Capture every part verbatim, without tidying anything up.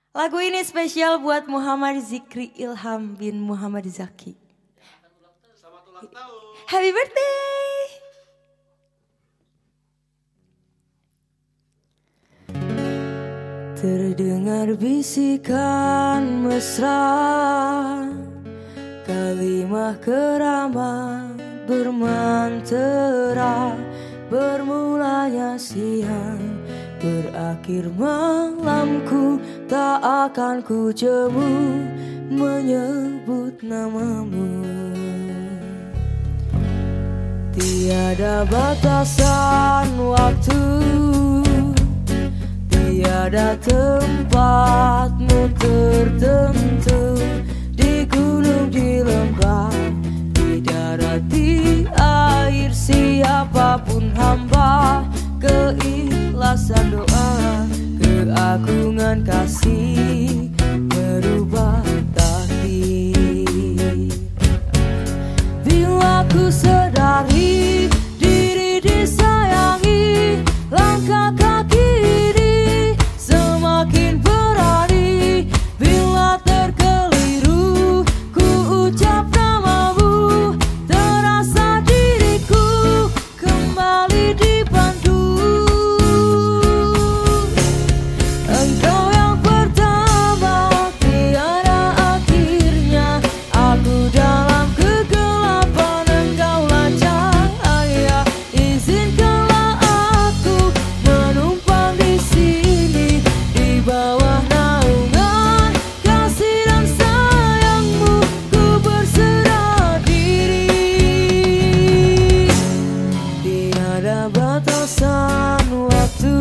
Lagu ini spesial buat Muhammad Zikri Ilham bin Muhammad Zaki. Selamat ulang tahun. Happy birthday. Terdengar bisikan mesra, kalimah keramat bermantera. Bermulanya siang, berakhir malamku, tak akan ku jemu menyebut namamu. Tiada batasan waktu, tiada tempatmu tertentu. Di gunung, di lembah, di darat, di air, siapapun hamba. Keikhlasan doa, keagungan kasih merubah takdir. Bila ku sadari diri disayangi, langkah kaki ini semakin berani. Bila terkeliru ku ucap namamu, terasa diriku kembali dibantu. Engkau yang pertama, tiada akhirnya. Aku dalam kegelapan, engkaulah cahaya. Izinkanlah aku menumpang di sini, di bawah naungan kasih dan sayangmu. Ku berserah diri. Tiada batasan waktu,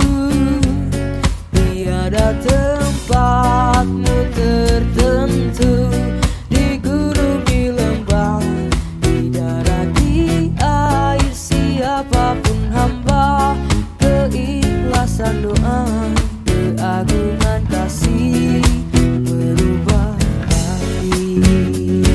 tiada tempatmu tertentu. Di gunung, di lembah, di darat, di air, siapapun hamba. Keikhlasan doa, keagungan kasih merubah takdir.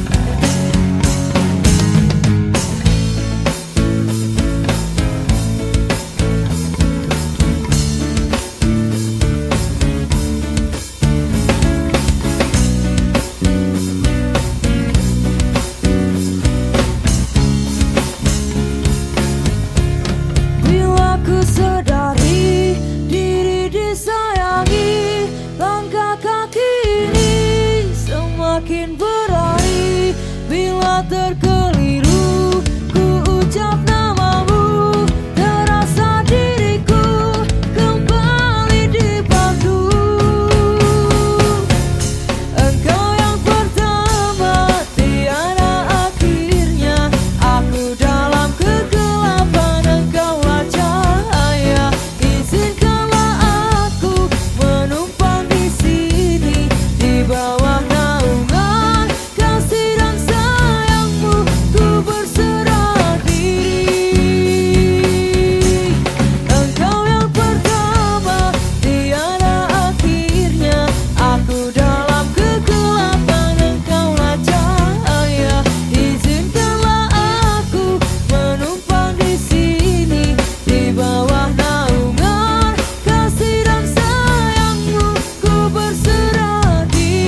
Bila ku sadari diri disayangi, langkah kaki ini semakin berani. Bila terkeliru ku ucap namamu, terasa diriku kembali dipandu. Engkau yang pertama, tiada akhirnya. Aku dalam kegelapan, engkaulah cahaya. Izinkanlah aku menumpang di sini, di bawah naungan kasih dan sayangmu. Ku berserah diri. Engkau yang pertama, tiada akhirnya. Aku dalam kegelapan, engkaulah cahaya. Izinkanlah aku menumpang di sini, di bawah naungan kasih dan sayangmu. Ku berserah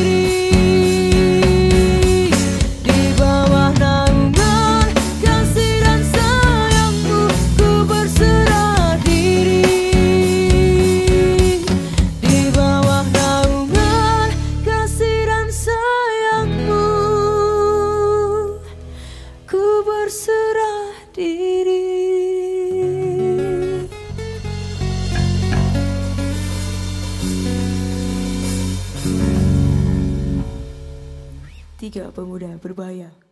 diri. Di bawah naungan kasih dan sayangmu. Ku berserah diri. Di bawah naungan kasih dan sayangmu. Ku berserah diri. Tiga pemuda berbahaya.